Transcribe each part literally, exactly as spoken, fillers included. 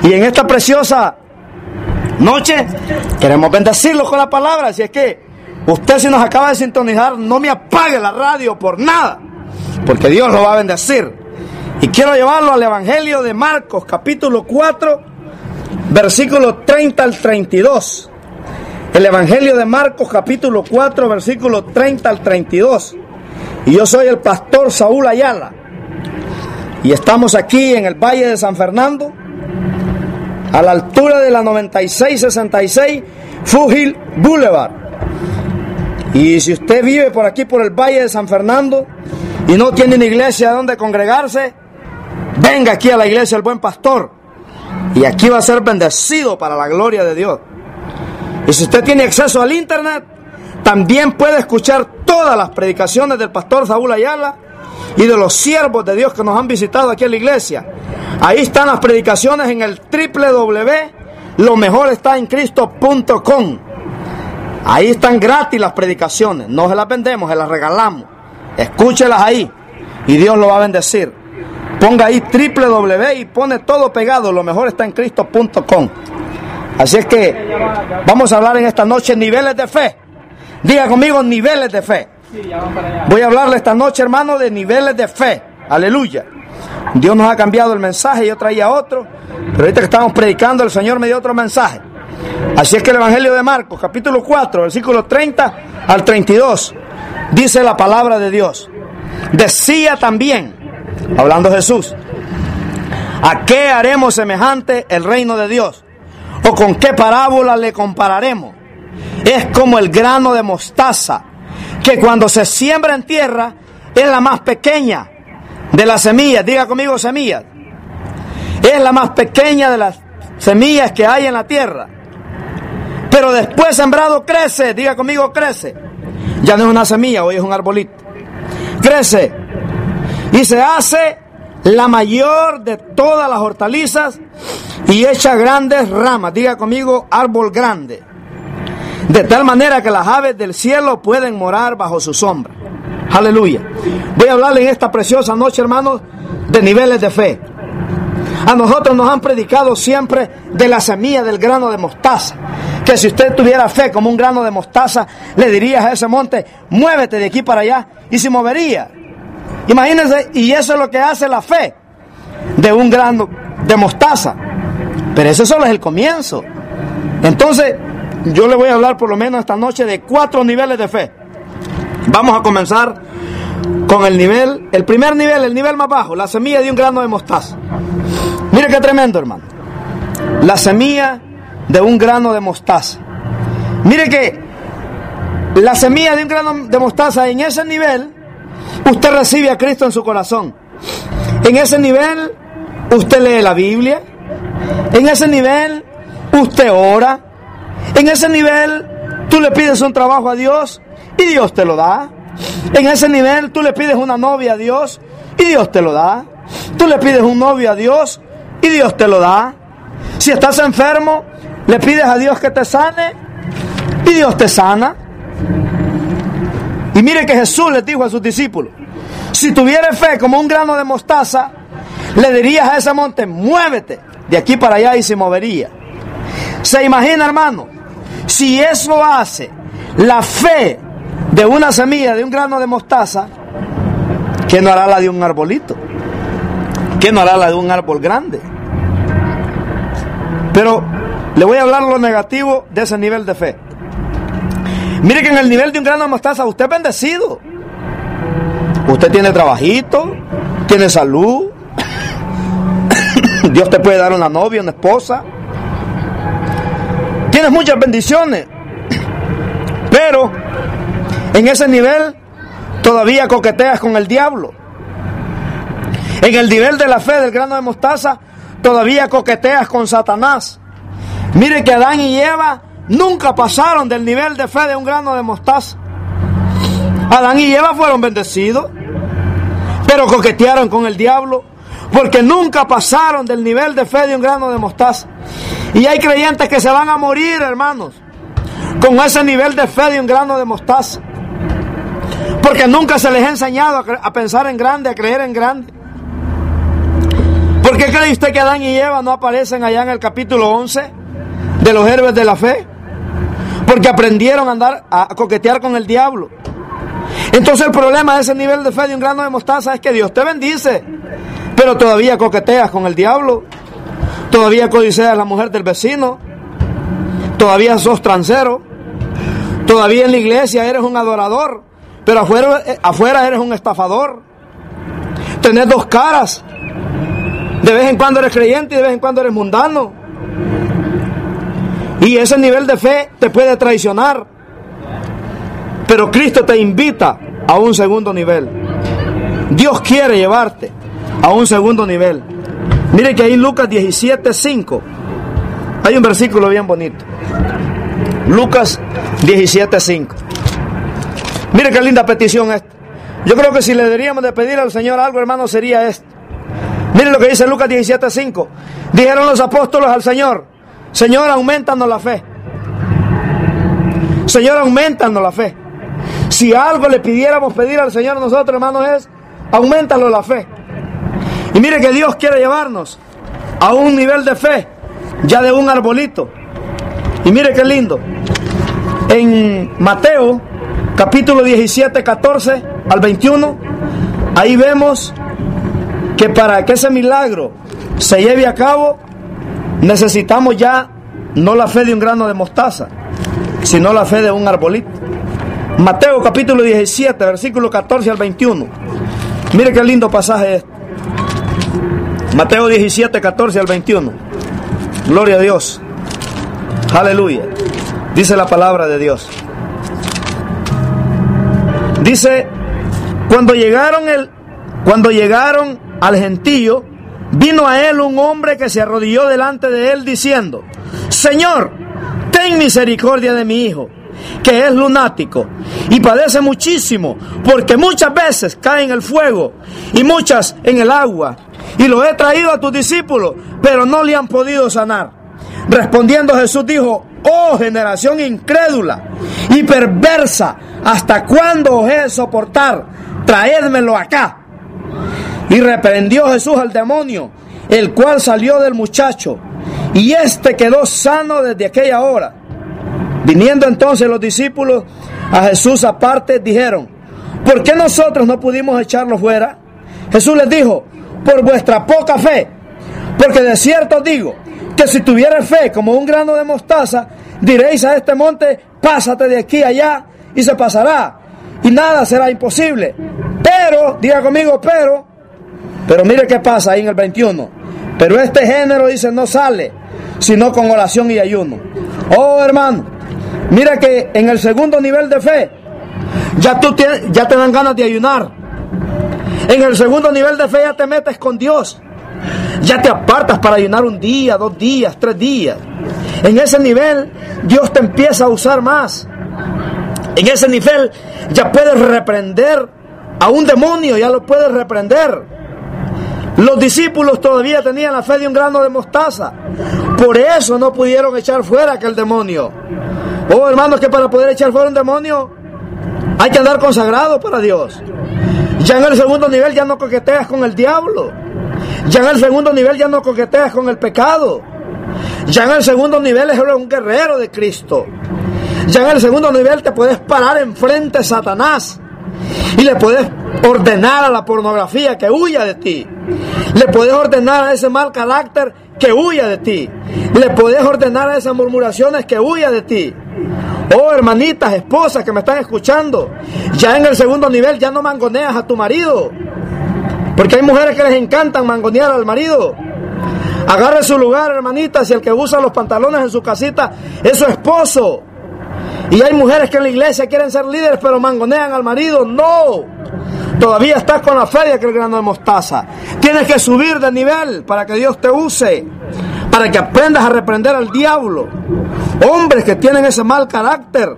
Y en esta preciosa noche queremos bendecirlo con la palabra. Así es que usted, si nos acaba de sintonizar, no me apague la radio por nada, porque Dios lo va a bendecir. Y quiero llevarlo al Evangelio de Marcos, capítulo cuatro, versículo treinta al treinta y dos. El Evangelio de Marcos, capítulo cuatro, versículo treinta al treinta y dos. Y yo soy el pastor Saúl Ayala. Y estamos aquí en el Valle de San Fernando, a la altura de la noventa y seis sesenta y seis Foothill Boulevard. Y si usted vive por aquí, por el Valle de San Fernando, y no tiene una iglesia donde congregarse, venga aquí a la iglesia del Buen Pastor, y aquí va a ser bendecido para la gloria de Dios. Y si usted tiene acceso al internet, también puede escuchar todas las predicaciones del pastor Saúl Ayala y de los siervos de Dios que nos han visitado aquí en la iglesia. Ahí están las predicaciones en el doble u doble u doble u punto lo mejor está en cristo punto com. Ahí están gratis las predicaciones, no se las vendemos, se las regalamos. Escúchelas ahí y Dios lo va a bendecir. Ponga ahí doble u doble u doble u y pone todo pegado, lo mejor está en cristo punto com. Así es que vamos a hablar en esta noche niveles de fe. Diga conmigo, niveles de fe. Voy a hablarle esta noche, hermano, de niveles de fe. Aleluya. Dios nos ha cambiado el mensaje, yo traía otro, pero ahorita que estamos predicando, el Señor me dio otro mensaje. Así es que el Evangelio de Marcos, capítulo cuatro, versículo treinta al treinta y dos, dice la palabra de Dios. Decía también, hablando Jesús, ¿a qué haremos semejante el reino de Dios? ¿O con qué parábola le compararemos? Es como el grano de mostaza, que cuando se siembra en tierra es la más pequeña de las semillas. Diga conmigo, semillas. Es la más pequeña de las semillas que hay en la tierra. Pero después sembrado crece. Diga conmigo, crece. Ya no es una semilla, hoy es un arbolito. Crece y se hace la mayor de todas las hortalizas y echa grandes ramas. Diga conmigo, árbol grande. De tal manera que las aves del cielo pueden morar bajo su sombra. Aleluya. Voy a hablarle en esta preciosa noche, hermanos, de niveles de fe. A nosotros nos han predicado siempre de la semilla del grano de mostaza. Que si usted tuviera fe como un grano de mostaza, le dirías a ese monte, muévete de aquí para allá, y se movería. Imagínense, y eso es lo que hace la fe de un grano de mostaza. Pero ese solo es el comienzo. Entonces, yo le voy a hablar por lo menos esta noche de cuatro niveles de fe. Vamos a comenzar con el nivel, el primer nivel, el nivel más bajo, la semilla de un grano de mostaza. Mire qué tremendo, hermano. La semilla de un grano de mostaza. Mire que la semilla de un grano de mostaza, en ese nivel, usted recibe a Cristo en su corazón. En ese nivel, usted lee la Biblia. En ese nivel, usted ora. En ese nivel, tú le pides un trabajo a Dios y Dios te lo da. En ese nivel, tú le pides una novia a Dios y Dios te lo da. Tú le pides un novio a Dios y Dios te lo da. Si estás enfermo, le pides a Dios que te sane y Dios te sana. Y mire que Jesús les dijo a sus discípulos, si tuvieras fe como un grano de mostaza, le dirías a ese monte, muévete de aquí para allá, y se movería. ¿Se imagina, hermano? Si eso hace la fe de una semilla, de un grano de mostaza, ¿qué no hará la de un arbolito? ¿Qué no hará la de un árbol grande? Pero le voy a hablar lo negativo de ese nivel de fe. Mire que en el nivel de un grano de mostaza usted es bendecido. Usted tiene trabajito, tiene salud, Dios te puede dar una novia, una esposa. Tienes muchas bendiciones. Pero en ese nivel todavía coqueteas con el diablo. En el nivel de la fe del grano de mostaza todavía coqueteas con Satanás. Mire que Adán y Eva nunca pasaron del nivel de fe de un grano de mostaza. Adán y Eva fueron bendecidos, pero coquetearon con el diablo, porque nunca pasaron del nivel de fe de un grano de mostaza. Y hay creyentes que se van a morir, hermanos, con ese nivel de fe de un grano de mostaza, porque nunca se les ha enseñado a, a pensar en grande, a creer en grande. Porque qué cree usted que Adán y Eva no aparecen allá en el capítulo once de los héroes de la fe? Porque aprendieron a andar, a coquetear con el diablo. Entonces el problema de ese nivel de fe de un grano de mostaza es que Dios te bendice, pero todavía coqueteas con el diablo, todavía codicias a la mujer del vecino, todavía sos transero, todavía en la iglesia eres un adorador, pero afuera, afuera eres un estafador. Tenés dos caras, de vez en cuando eres creyente y de vez en cuando eres mundano. Y ese nivel de fe te puede traicionar. Pero Cristo te invita a un segundo nivel. Dios quiere llevarte a un segundo nivel. Mire que ahí en Lucas diecisiete cinco hay un versículo bien bonito. Lucas diecisiete cinco. Mire qué linda petición esta. Yo creo que si le deberíamos de pedir al Señor algo, hermano, sería esto. Mire lo que dice Lucas diecisiete cinco. Dijeron los apóstoles al Señor: Señor, aumentanos la fe. Señor, aumentanos la fe. Si algo le pidiéramos pedir al Señor nosotros, hermanos, es aumentanos la fe. Y mire que Dios quiere llevarnos a un nivel de fe ya de un arbolito. Y mire qué lindo. En Mateo capítulo diecisiete, catorce al veintiuno, ahí vemos que para que ese milagro se lleve a cabo, necesitamos ya no la fe de un grano de mostaza, sino la fe de un arbolito. Mateo capítulo diecisiete, versículo catorce al veintiuno. Mire qué lindo pasaje es. Mateo diecisiete, catorce al veintiuno. Gloria a Dios. Aleluya. Dice la palabra de Dios. Dice: cuando llegaron el, cuando llegaron al gentío, vino a él un hombre que se arrodilló delante de él diciendo: Señor, ten misericordia de mi hijo, que es lunático y padece muchísimo, porque muchas veces cae en el fuego y muchas en el agua. Y lo he traído a tus discípulos, pero no le han podido sanar. Respondiendo Jesús dijo: oh generación incrédula y perversa, ¿hasta cuándo os he de soportar? Traédmelo acá. Y reprendió Jesús al demonio, el cual salió del muchacho, y éste quedó sano desde aquella hora. Viniendo entonces los discípulos a Jesús aparte, dijeron: ¿por qué nosotros no pudimos echarlo fuera? Jesús les dijo: por vuestra poca fe, porque de cierto os digo, que si tuvierais fe como un grano de mostaza, diréis a este monte: pásate de aquí a allá, y se pasará, y nada será imposible. Pero, diga conmigo, pero, pero mire qué pasa ahí en el veintiuno. Pero este género, dice, no sale, sino con oración y ayuno. Oh, hermano, mira que en el segundo nivel de fe, ya, tú te, ya te dan ganas de ayunar. En el segundo nivel de fe ya te metes con Dios. Ya te apartas para ayunar un día, dos días, tres días. En ese nivel Dios te empieza a usar más. En ese nivel ya puedes reprender a un demonio, ya lo puedes reprender. Los discípulos todavía tenían la fe de un grano de mostaza. Por eso no pudieron echar fuera aquel demonio. Oh, hermanos, que para poder echar fuera un demonio hay que andar consagrado para Dios. Ya en el segundo nivel ya no coqueteas con el diablo. Ya en el segundo nivel ya no coqueteas con el pecado. Ya en el segundo nivel eres un guerrero de Cristo. Ya en el segundo nivel te puedes parar enfrente de Satanás y le puedes ordenar a la pornografía que huya de ti. Le puedes ordenar a ese mal carácter que huya de ti. Le puedes ordenar a esas murmuraciones que huya de ti. Oh, hermanitas, esposas que me están escuchando, ya en el segundo nivel ya no mangoneas a tu marido, porque hay mujeres que les encantan mangonear al marido. Agarre su lugar, hermanitas, y el que usa los pantalones en su casita es su esposo. Y hay mujeres que en la iglesia quieren ser líderes, pero mangonean al marido. No, todavía estás con la fe de aquel grano de mostaza. Tienes que subir de nivel para que Dios te use, para que aprendas a reprender al diablo. Hombres que tienen ese mal carácter,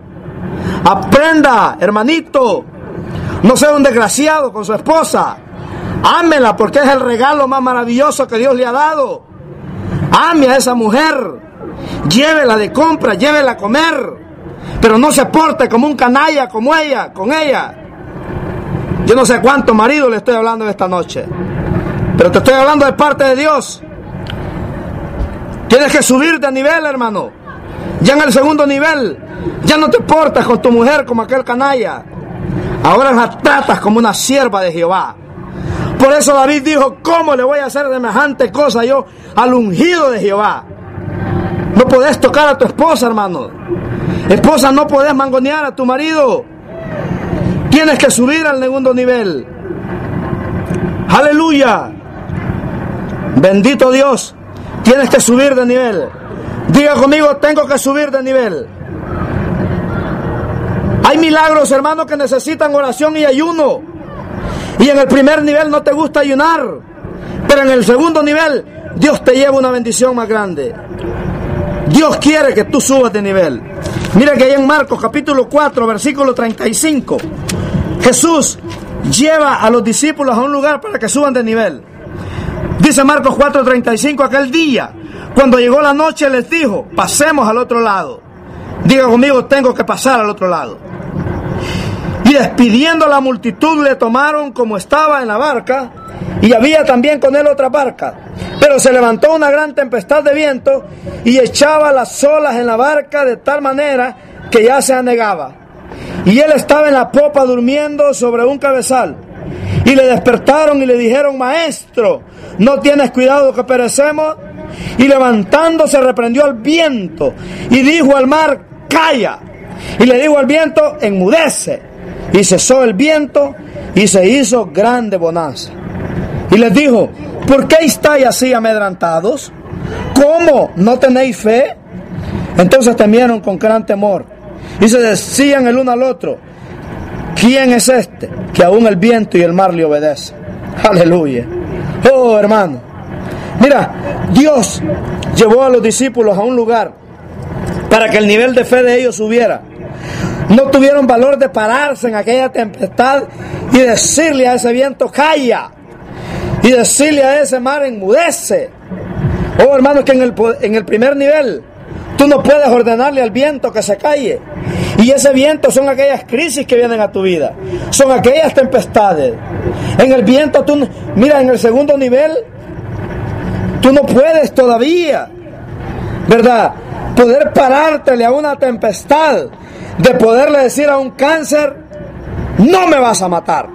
aprenda, hermanito, no sea un desgraciado con su esposa. Ámela, porque es el regalo más maravilloso que Dios le ha dado. Ame a esa mujer, llévela de compra, llévela a comer, pero no se porte como un canalla como ella, con ella. Yo no sé cuántos maridos le estoy hablando esta noche, pero te estoy hablando de parte de Dios. Tienes que subir de nivel, hermano. Ya en el segundo nivel, ya no te portas con tu mujer como aquel canalla. Ahora la tratas como una sierva de Jehová. Por eso David dijo, ¿cómo le voy a hacer semejante cosa yo al ungido de Jehová? No podés tocar a tu esposa, hermano. Esposa, no podés mangonear a tu marido. Tienes que subir al segundo nivel. Aleluya. Bendito Dios. Tienes que subir de nivel. Diga conmigo, tengo que subir de nivel. Hay milagros, hermanos, que necesitan oración y ayuno. Y en el primer nivel no te gusta ayunar, pero en el segundo nivel Dios te lleva una bendición más grande. Dios quiere que tú subas de nivel. Mira que ahí en Marcos capítulo cuatro, versículo treinta y cinco, Jesús lleva a los discípulos a un lugar para que suban de nivel. Dice Marcos cuatro, treinta y cinco, aquel día, cuando llegó la noche, les dijo, pasemos al otro lado. Diga conmigo, tengo que pasar al otro lado. Y despidiendo a la multitud, le tomaron como estaba en la barca, y había también con él otra barca. Pero se levantó una gran tempestad de viento, y echaba las olas en la barca de tal manera que ya se anegaba. Y él estaba en la popa durmiendo sobre un cabezal. Y le despertaron y le dijeron, Maestro, ¿no tienes cuidado que perecemos? Y levantándose reprendió al viento, y dijo al mar, calla. Y le dijo al viento, enmudece. Y cesó el viento, y se hizo grande bonanza. Y les dijo, ¿por qué estáis así amedrentados? ¿Cómo? ¿No tenéis fe? Entonces temieron con gran temor, y se decían el uno al otro, ¿quién es este que aún el viento y el mar le obedecen? Aleluya. Oh, hermano, mira, Dios llevó a los discípulos a un lugar para que el nivel de fe de ellos subiera. No tuvieron valor de pararse en aquella tempestad y decirle a ese viento, calla, y decirle a ese mar, enmudece. Oh, hermano, que en el, en el primer nivel tú no puedes ordenarle al viento que se calle. Y ese viento son aquellas crisis que vienen a tu vida, son aquellas tempestades. En el viento tú, mira, en el segundo nivel tú no puedes todavía, ¿verdad?, poder parártele a una tempestad, de poderle decir a un cáncer, no me vas a matar.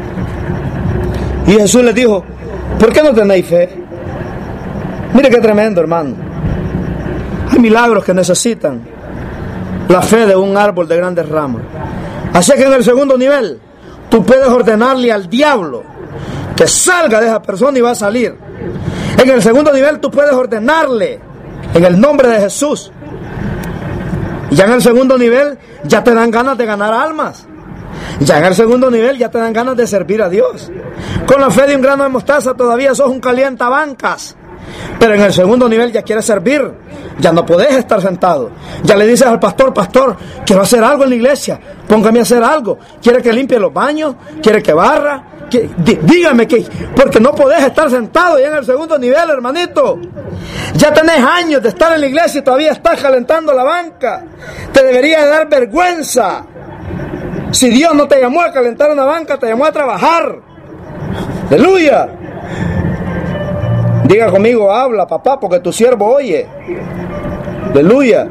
Y Jesús les dijo, ¿por qué no tenéis fe? Mire qué tremendo, hermano. Hay milagros que necesitan la fe de un árbol de grandes ramas. Así que en el segundo nivel tú puedes ordenarle al diablo que salga de esa persona y va a salir. En el segundo nivel tú puedes ordenarle en el nombre de Jesús. Y ya en el segundo nivel ya te dan ganas de ganar almas. Ya en el segundo nivel ya te dan ganas de servir a Dios. Con la fe de un grano de mostaza todavía sos un calientabancas. Pero en el segundo nivel ya quieres servir. Ya no podés estar sentado. Ya le dices al pastor, pastor, quiero hacer algo en la iglesia. Póngame a hacer algo. ¿Quiere que limpie los baños? ¿Quiere que barra? Que, dí, dígame que, porque no podés estar sentado ya en el segundo nivel, hermanito. Ya tenés años de estar en la iglesia y todavía estás calentando la banca. Te debería dar vergüenza. Si Dios no te llamó a calentar una banca, te llamó a trabajar. Aleluya. Diga conmigo, habla, papá, porque tu siervo oye. Aleluya.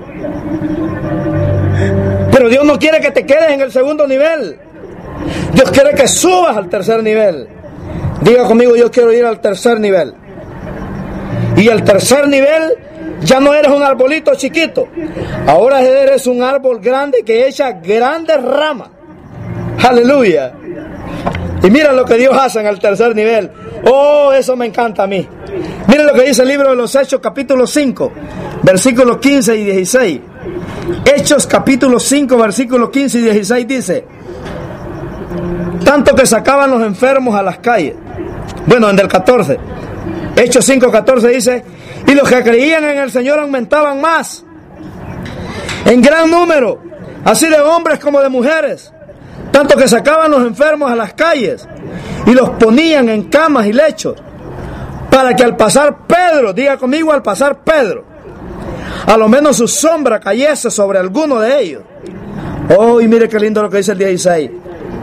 Pero Dios no quiere que te quedes en el segundo nivel. Dios quiere que subas al tercer nivel. Diga conmigo, yo quiero ir al tercer nivel. Y el tercer nivel, ya no eres un arbolito chiquito. Ahora eres un árbol grande que echa grandes ramas. Aleluya. Y mira lo que Dios hace en el tercer nivel. Oh, eso me encanta a mí. Mira lo que dice el libro de los Hechos, capítulo cinco, versículos quince y dieciséis. Hechos, capítulo cinco, versículos quince y dieciséis dice: tanto que sacaban los enfermos a las calles. Bueno, en el catorce. Hechos cinco, catorce dice: y los que creían en el Señor aumentaban más, en gran número, así de hombres como de mujeres. Tanto que sacaban los enfermos a las calles y los ponían en camas y lechos, para que al pasar Pedro, diga conmigo, al pasar Pedro, a lo menos su sombra cayese sobre alguno de ellos. Oh, y mire qué lindo lo que dice el dieciséis.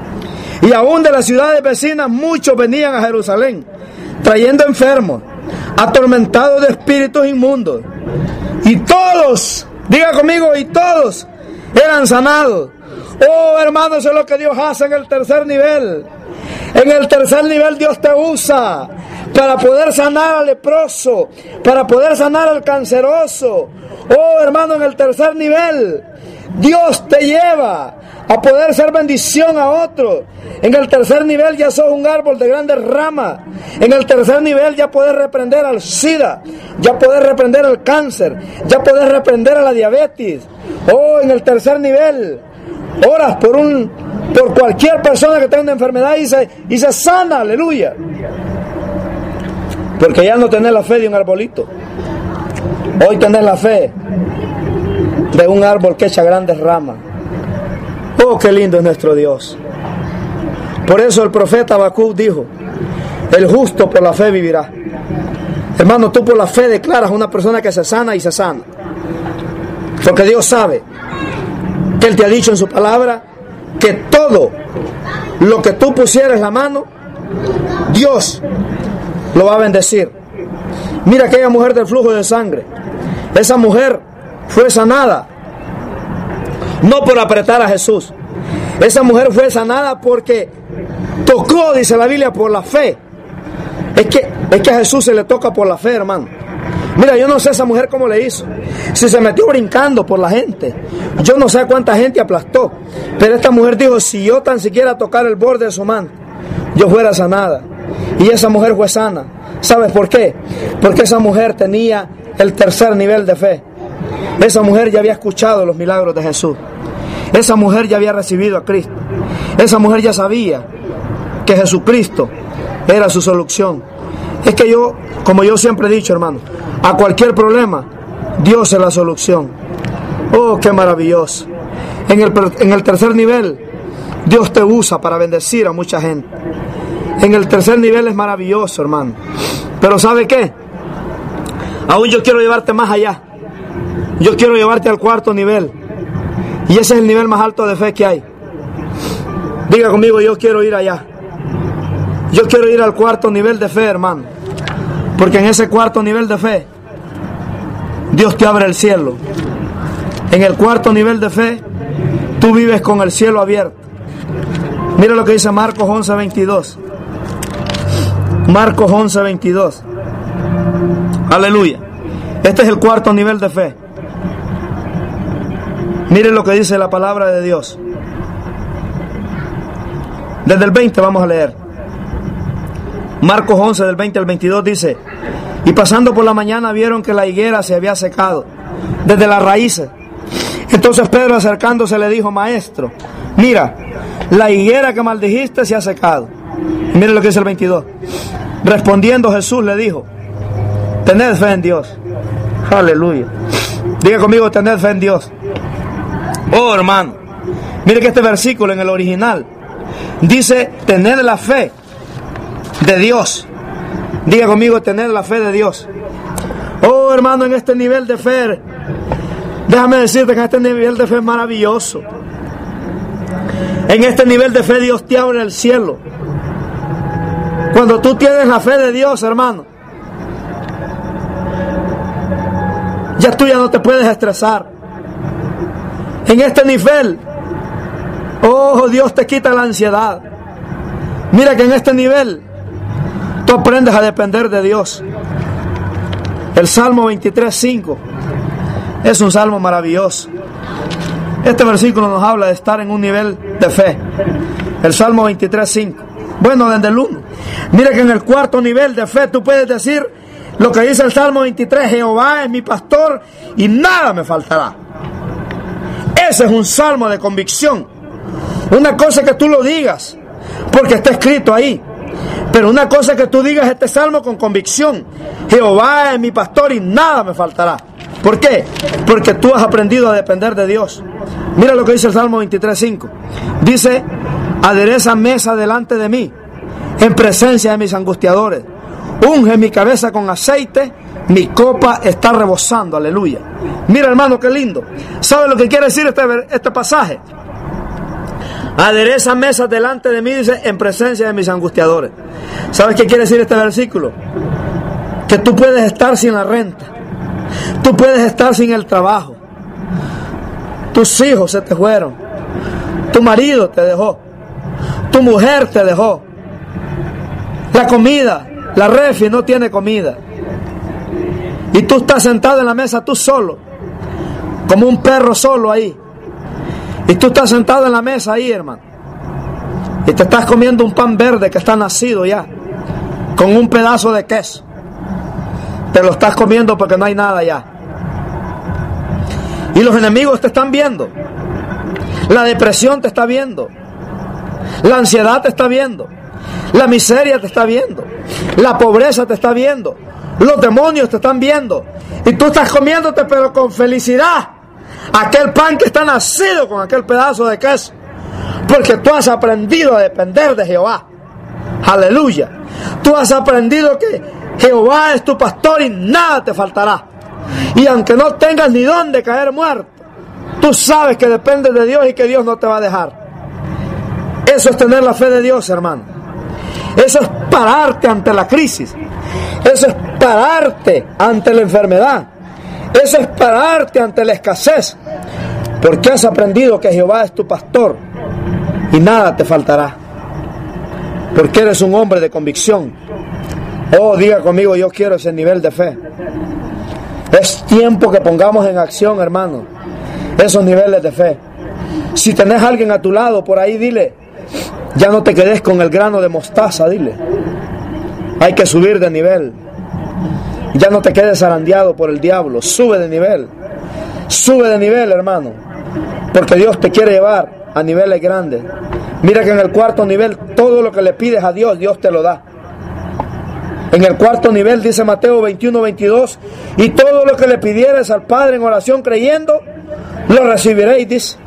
Y aún de las ciudades vecinas muchos venían a Jerusalén, trayendo enfermos, atormentados de espíritus inmundos. Y todos, diga conmigo, y todos eran sanados. Oh, hermano, eso es lo que Dios hace en el tercer nivel. En el tercer nivel Dios te usa para poder sanar al leproso, para poder sanar al canceroso. Oh, hermano, en el tercer nivel Dios te lleva a poder ser bendición a otros. En el tercer nivel ya sos un árbol de grandes ramas. En el tercer nivel ya puedes reprender al SIDA, ya puedes reprender al cáncer, ya puedes reprender a la diabetes. Oh, en el tercer nivel oras por un por cualquier persona que tenga una enfermedad y se, y se sana, aleluya. Porque ya no tenés la fe de un arbolito. Hoy tenés la fe de un árbol que echa grandes ramas. Oh, qué lindo es nuestro Dios. Por eso el profeta Habacuc dijo: el justo por la fe vivirá. Hermano, tú por la fe declaras a una persona que se sana y se sana. Porque Dios sabe que Él te ha dicho en su palabra que todo lo que tú pusieras la mano, Dios lo va a bendecir. Mira aquella mujer del flujo de sangre. Esa mujer fue sanada no por apretar a Jesús. Esa mujer fue sanada porque tocó, dice la Biblia, por la fe. Es que, es que a Jesús se le toca por la fe, hermano. Mira, yo no sé esa mujer cómo le hizo. Si se metió brincando por la gente, yo no sé cuánta gente aplastó. Pero esta mujer dijo: si yo tan siquiera tocar el borde de su manto, yo fuera sanada. Y esa mujer fue sana. ¿Sabes por qué? Porque esa mujer tenía el tercer nivel de fe. Esa mujer ya había escuchado los milagros de Jesús. Esa mujer ya había recibido a Cristo. Esa mujer ya sabía que Jesucristo era su solución. Es que yo, como yo siempre he dicho, hermano, a cualquier problema, Dios es la solución. Oh, qué maravilloso. En el, en el tercer nivel, Dios te usa para bendecir a mucha gente. En el tercer nivel es maravilloso, hermano. Pero ¿sabe qué? Aún yo quiero llevarte más allá. Yo quiero llevarte al cuarto nivel. Y ese es el nivel más alto de fe que hay. Diga conmigo: yo quiero ir allá. Yo quiero ir al cuarto nivel de fe, hermano. Porque en ese cuarto nivel de fe, Dios te abre el cielo. En el cuarto nivel de fe, tú vives con el cielo abierto. Mira lo que dice Marcos once veintidós. Marcos once veintidós. Aleluya. Este es el cuarto nivel de fe. Mire lo que dice la palabra de Dios. Desde el veinte vamos a leer. Marcos once del veinte al veintidós dice: y pasando por la mañana vieron que la higuera se había secado desde las raíces. Entonces Pedro, acercándose, le dijo: maestro, mira, la higuera que maldijiste se ha secado. Y mire lo que dice el veintidós. Respondiendo Jesús le dijo: tened fe en Dios. Aleluya. Diga conmigo: tened fe en Dios. Oh, hermano, mire que este versículo en el original dice: tened la fe de Dios. Diga conmigo: tener la fe de Dios. Oh, hermano, en este nivel de fe, déjame decirte que en este nivel de fe es maravilloso. En este nivel de fe Dios te abre el cielo. Cuando tú tienes la fe de Dios, hermano, ya tú ya no te puedes estresar. En este nivel, oh, Dios te quita la ansiedad. Mira que en este nivel tú aprendes a depender de Dios. El Salmo veintitrés cinco es un salmo maravilloso. Este versículo nos habla de estar en un nivel de fe. El Salmo veintitrés cinco. Bueno, desde el uno. Mira que en el cuarto nivel de fe tú puedes decir lo que dice el Salmo veintitrés: Jehová es mi pastor y nada me faltará. Ese es un salmo de convicción. Una cosa que tú lo digas porque está escrito ahí. Pero una cosa que tú digas este salmo con convicción: Jehová es mi pastor y nada me faltará. ¿Por qué? Porque tú has aprendido a depender de Dios. Mira lo que dice el Salmo veintitrés cinco. Dice: adereza mesa delante de mí, en presencia de mis angustiadores. Unge mi cabeza con aceite, mi copa está rebosando. Aleluya. Mira, hermano, qué lindo. ¿Sabe lo que quiere decir este, este pasaje? Adereza mesas delante de mí, dice, en presencia de mis angustiadores. ¿Sabes qué quiere decir este versículo? que tú puedes estar sin la renta, tú puedes estar sin el trabajo, tus hijos se te fueron, tu marido te dejó, tu mujer te dejó, la comida, la refri no tiene comida, y tú estás sentado en la mesa tú solo, como un perro solo ahí, y tú estás sentado en la mesa ahí, hermano, y te estás comiendo un pan verde que está nacido ya, con un pedazo de queso. Te lo estás comiendo porque no hay nada ya. Y los enemigos te están viendo. La depresión te está viendo. La ansiedad te está viendo. La miseria te está viendo. La pobreza te está viendo. Los demonios te están viendo. Y tú estás comiéndote, pero con felicidad, aquel pan que está nacido con aquel pedazo de queso. Porque tú has aprendido a depender de Jehová. Aleluya. Tú has aprendido que Jehová es tu pastor y nada te faltará. Y aunque no tengas ni dónde caer muerto, tú sabes que dependes de Dios y que Dios no te va a dejar. Eso es tener la fe de Dios, hermano. Eso es pararte ante la crisis. Eso es pararte ante la enfermedad. Eso es pararte ante la escasez. Porque has aprendido que Jehová es tu pastor y nada te faltará. Porque eres un hombre de convicción. Oh, diga conmigo, yo quiero ese nivel de fe. Es tiempo que pongamos en acción, hermano, esos niveles de fe. Si tenés a alguien a tu lado por ahí, dile, ya no te quedes con el grano de mostaza, dile. Hay que subir de nivel. Ya no te quedes zarandeado por el diablo. Sube de nivel. Sube de nivel, hermano. Porque Dios te quiere llevar a niveles grandes. Mira que en el cuarto nivel, todo lo que le pides a Dios, Dios te lo da. En el cuarto nivel dice Mateo veintiuno, veintidós, y todo lo que le pidieres al Padre en oración creyendo, lo recibiréis, dice.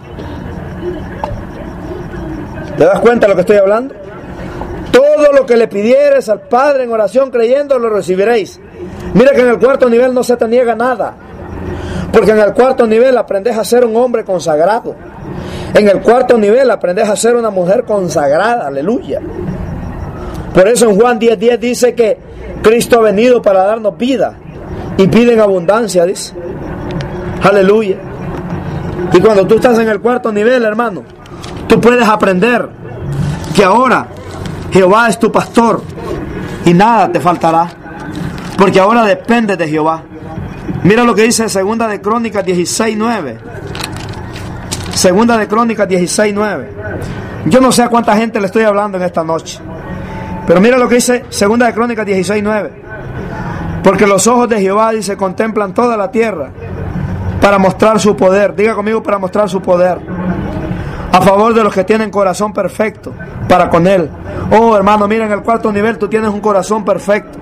¿Te das cuenta de lo que estoy hablando? Todo lo que le pidieres al Padre en oración creyendo, lo recibiréis. Mira que en el cuarto nivel no se te niega nada. Porque en el cuarto nivel aprendes a ser un hombre consagrado. En el cuarto nivel aprendes a ser una mujer consagrada, aleluya. Por eso en Juan diez, diez dice que Cristo ha venido para darnos vida y vida en abundancia, dice. Aleluya. Y cuando tú estás en el cuarto nivel, hermano, tú puedes aprender que ahora Jehová es tu pastor y nada te faltará. Porque ahora dependes de Jehová. Mira lo que dice Segunda de Crónicas dieciséis, nueve. Segunda de Crónicas dieciséis, nueve. Yo no sé a cuánta gente le estoy hablando en esta noche, pero mira lo que dice Segunda de Crónicas dieciséis, nueve. Porque los ojos de Jehová, dice, contemplan toda la tierra para mostrar su poder. Diga conmigo, para mostrar su poder a favor de los que tienen corazón perfecto para con Él. Oh, hermano, mira, en el cuarto nivel tú tienes un corazón perfecto.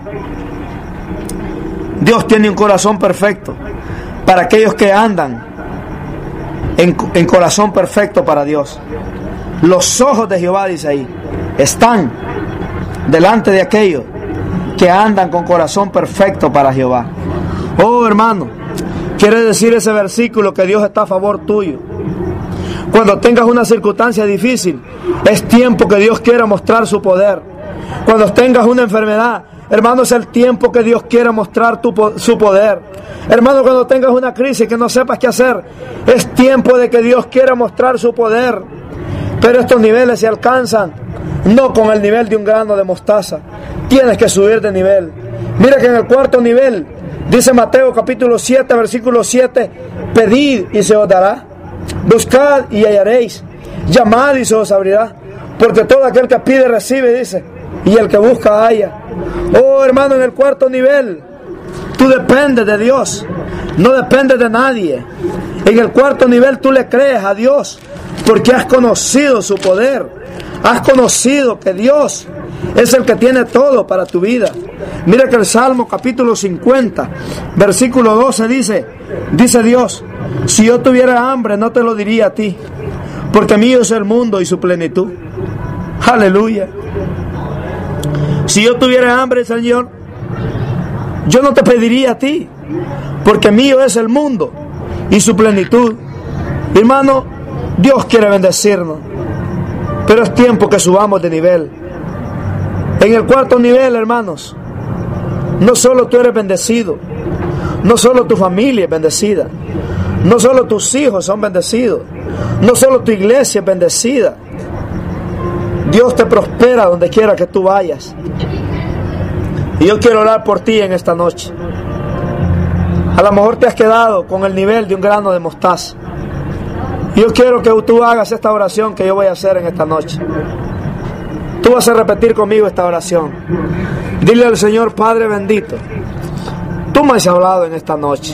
Dios tiene un corazón perfecto para aquellos que andan en, en corazón perfecto para Dios. Los ojos de Jehová, dice ahí, están delante de aquellos que andan con corazón perfecto para Jehová. Oh, hermano, quiere decir ese versículo que Dios está a favor tuyo. Cuando tengas una circunstancia difícil, es tiempo que Dios quiera mostrar su poder. Cuando tengas una enfermedad, hermano, es el tiempo que Dios quiera mostrar tu, su poder. Hermano, cuando tengas una crisis que no sepas qué hacer, es tiempo de que Dios quiera mostrar su poder. Pero estos niveles se alcanzan no con el nivel de un grano de mostaza. Tienes que subir de nivel. Mira que en el cuarto nivel, dice Mateo capítulo siete, versículo siete, pedid y se os dará, buscad y hallaréis, llamad y se os abrirá, porque todo aquel que pide recibe, dice, y el que busca halla. Oh, hermano, en el cuarto nivel tú dependes de Dios, no dependes de nadie. En el cuarto nivel tú le crees a Dios porque has conocido su poder, has conocido que Dios es el que tiene todo para tu vida. Mira que el Salmo capítulo cincuenta, versículo doce dice, dice Dios, si yo tuviera hambre no te lo diría a ti, porque mío es el mundo y su plenitud. Aleluya. Si yo tuviera hambre, Señor, yo no te pediría a ti, porque mío es el mundo y su plenitud. Hermano, Dios quiere bendecirnos, pero es tiempo que subamos de nivel. En el cuarto nivel, hermanos, No solo tú eres bendecido, no solo tu familia es bendecida, no solo tus hijos son bendecidos, no solo tu iglesia es bendecida. Dios te prospera donde quiera que tú vayas. Y yo quiero orar por ti en esta noche. A lo mejor te has quedado con el nivel de un grano de mostaza. Y yo quiero que tú hagas esta oración que yo voy a hacer en esta noche. Tú vas a repetir conmigo esta oración. Dile al Señor: Padre bendito, tú me has hablado en esta noche.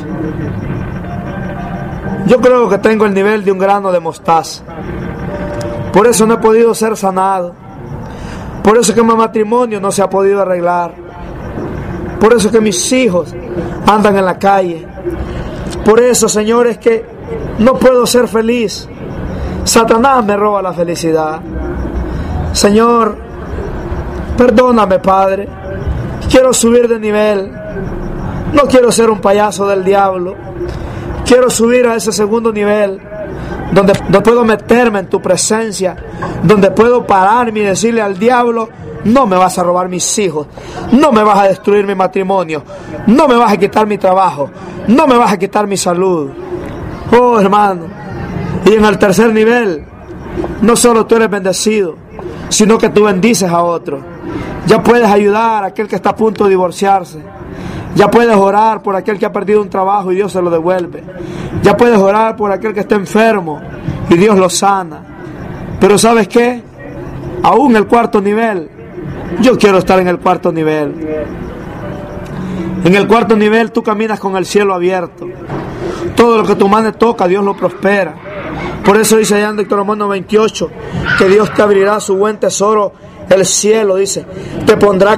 Yo creo que tengo el nivel de un grano de mostaza. Por eso no he podido ser sanado. Por eso que mi matrimonio no se ha podido arreglar. Por eso que mis hijos andan en la calle. Por eso, Señor, es que no puedo ser feliz. Satanás me roba la felicidad. Señor, perdóname, Padre. Quiero subir de nivel. No quiero ser un payaso del diablo. Quiero subir a ese segundo nivel, donde, donde puedo meterme en tu presencia, donde puedo pararme y decirle al diablo: no me vas a robar mis hijos, no me vas a destruir mi matrimonio, no me vas a quitar mi trabajo, no me vas a quitar mi salud. Oh, hermano. Y en el tercer nivel, no solo tú eres bendecido, sino que tú bendices a otro. Ya puedes ayudar a aquel que está a punto de divorciarse. Ya puedes orar por aquel que ha perdido un trabajo y Dios se lo devuelve. Ya puedes orar por aquel que está enfermo y Dios lo sana. Pero ¿sabes qué? Aún el cuarto nivel, yo quiero estar en el cuarto nivel. En el cuarto nivel tú caminas con el cielo abierto. Todo lo que tu mano toca, Dios lo prospera. Por eso dice allá en Deuteronomio veintiocho que Dios te abrirá su buen tesoro, el cielo. Dice: te pondrá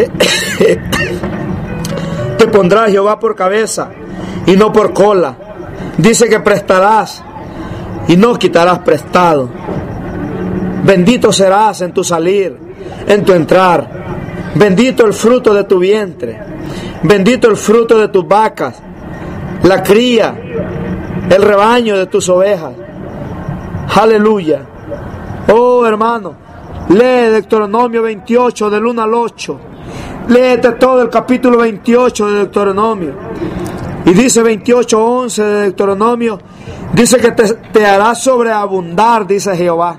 te pondrá Jehová por cabeza y no por cola. Dice que prestarás y no quitarás prestado. Bendito serás en tu salir, en tu entrar. Bendito el fruto de tu vientre. Bendito el fruto de tus vacas, la cría, el rebaño de tus ovejas. Aleluya. Oh, hermano, lee Deuteronomio veintiocho del uno al ocho. Léete todo el capítulo veintiocho de Deuteronomio. Y dice veintiocho once de Deuteronomio, dice que te, te hará sobreabundar, dice Jehová.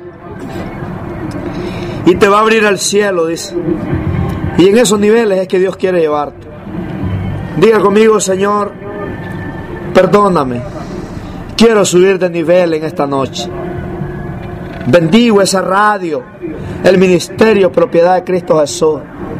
Y te va a abrir el cielo, dice. Y en esos niveles es que Dios quiere llevarte. Diga conmigo: Señor, perdóname. Quiero subir de nivel en esta noche. Bendigo esa radio, el ministerio propiedad de Cristo Jesús.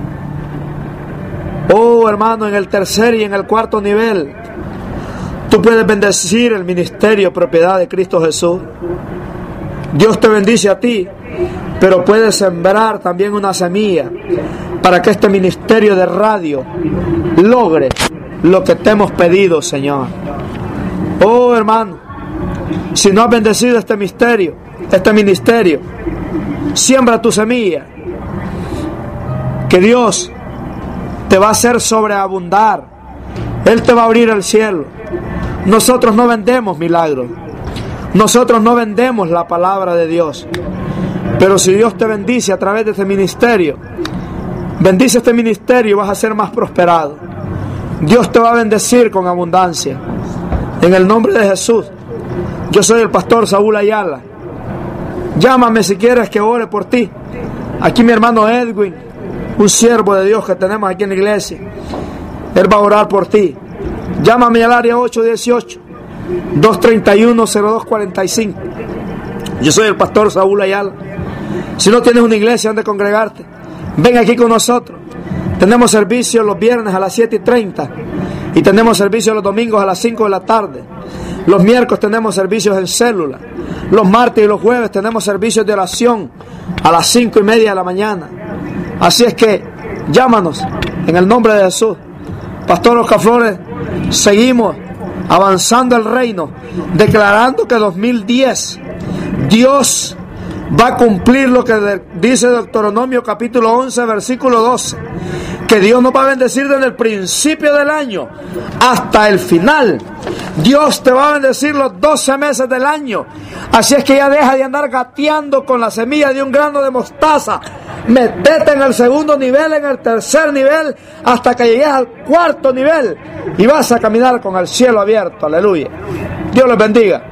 Oh, hermano, en el tercer y en el cuarto nivel, tú puedes bendecir el ministerio propiedad de Cristo Jesús. Dios te bendice a ti, pero puedes sembrar también una semilla para que este ministerio de radio logre lo que te hemos pedido, Señor. Oh, hermano, si no has bendecido este misterio, este ministerio, siembra tu semilla, que Dios te va a hacer sobreabundar. Él te va a abrir el cielo. Nosotros no vendemos milagros, nosotros no vendemos la palabra de Dios, pero si Dios te bendice a través de este ministerio, bendice este ministerio y vas a ser más prosperado. Dios te va a bendecir con abundancia. En el nombre de Jesús. Yo soy el pastor Saúl Ayala. Llámame si quieres que ore por ti. Aquí mi hermano Edwin, un siervo de Dios que tenemos aquí en la iglesia, él va a orar por ti. Llámame al área ocho dieciocho, dos treinta y uno, cero dos cuarenta y cinco. Yo soy el pastor Saúl Ayala. Si no tienes una iglesia donde congregarte, ven aquí con nosotros. Tenemos servicio los viernes a las siete y treinta y tenemos servicio los domingos a las cinco de la tarde. Los miércoles tenemos servicios en célula. Los martes y los jueves tenemos servicios de oración a las cinco y media de la mañana. Así es que llámanos en el nombre de Jesús. Pastor Oscar Flores, seguimos avanzando el reino, declarando que dos mil diez Dios va a cumplir lo que dice Deuteronomio capítulo once versículo doce, que Dios nos va a bendecir desde el principio del año hasta el final. Dios te va a bendecir los doce meses del año. Así es que ya deja de andar gateando con la semilla de un grano de mostaza. metete en el segundo nivel, en el tercer nivel, hasta que llegues al cuarto nivel y vas a caminar con el cielo abierto. Aleluya. Dios les bendiga.